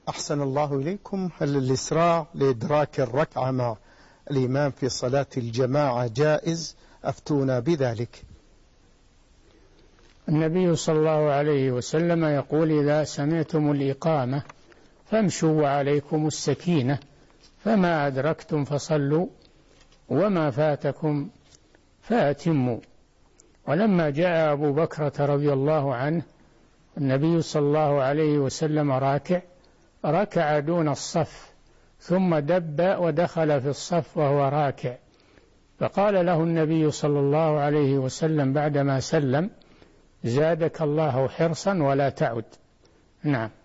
أحسن الله إليكم. هل الإسراع لإدراك الركعة مع الإمام في صلاة الجماعة جائز؟ أفتونا بذلك. النبي صلى الله عليه وسلم يقول: إذا سمعتم الإقامة فامشوا وعليكم السكينة، فما أدركتم فصلوا وما فاتكم فأتموا. ولما جاء أبو بكر رضي الله عنه النبي صلى الله عليه وسلم ركع دون الصف، ثم دب ودخل في الصف وهو راكع، فقال له النبي صلى الله عليه وسلم بعدما سلم: زادك الله حرصا ولا تعد. نعم.